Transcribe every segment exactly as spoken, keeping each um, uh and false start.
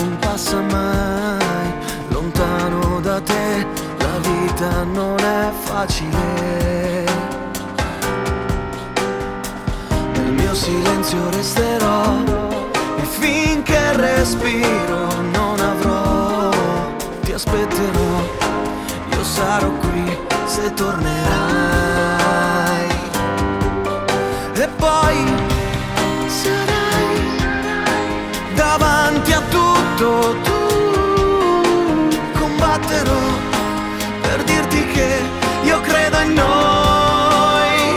non passa mai. Lontano da te la vita non è facile. Nel mio silenzio resterò e finché respiro non avrò. Ti aspetterò, io sarò qui se tornerai. E poi sarai davanti a tutto, tu combatterò per dirti che io credo in noi.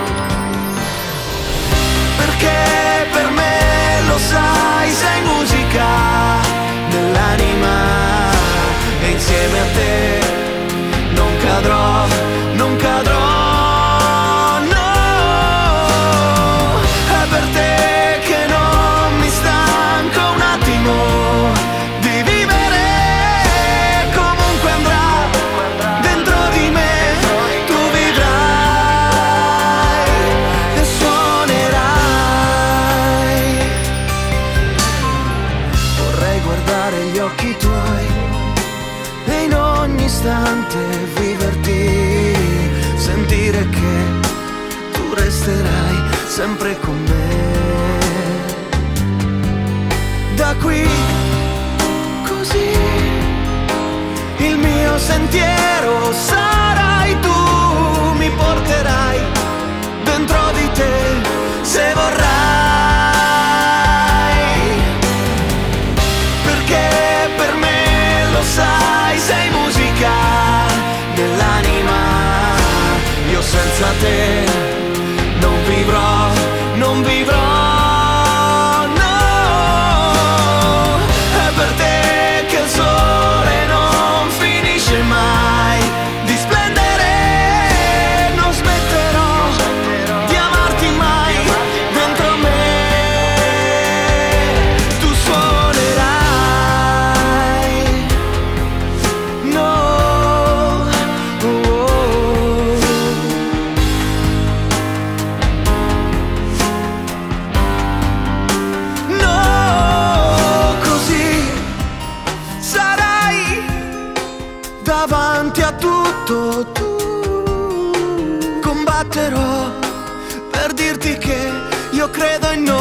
Perché per me, lo sai, sei musica nell'anima. E insieme a te non cadrò, non cadrò. Viverti, sentire che tu resterai sempre con me. Da qui, così, il mio sentiero sarai tu, mi porterai dentro di te se vorrai. Perché per me, lo sai, sei musica dell'anima. Io senza te non vivrò, non vivrò, no. È per te che il sole non finisce mai di splendere. Non smetterò di amarti mai dentro me. Tu suonerai, no. Davanti a tutto, tu combatterò per dirti che io credo in noi.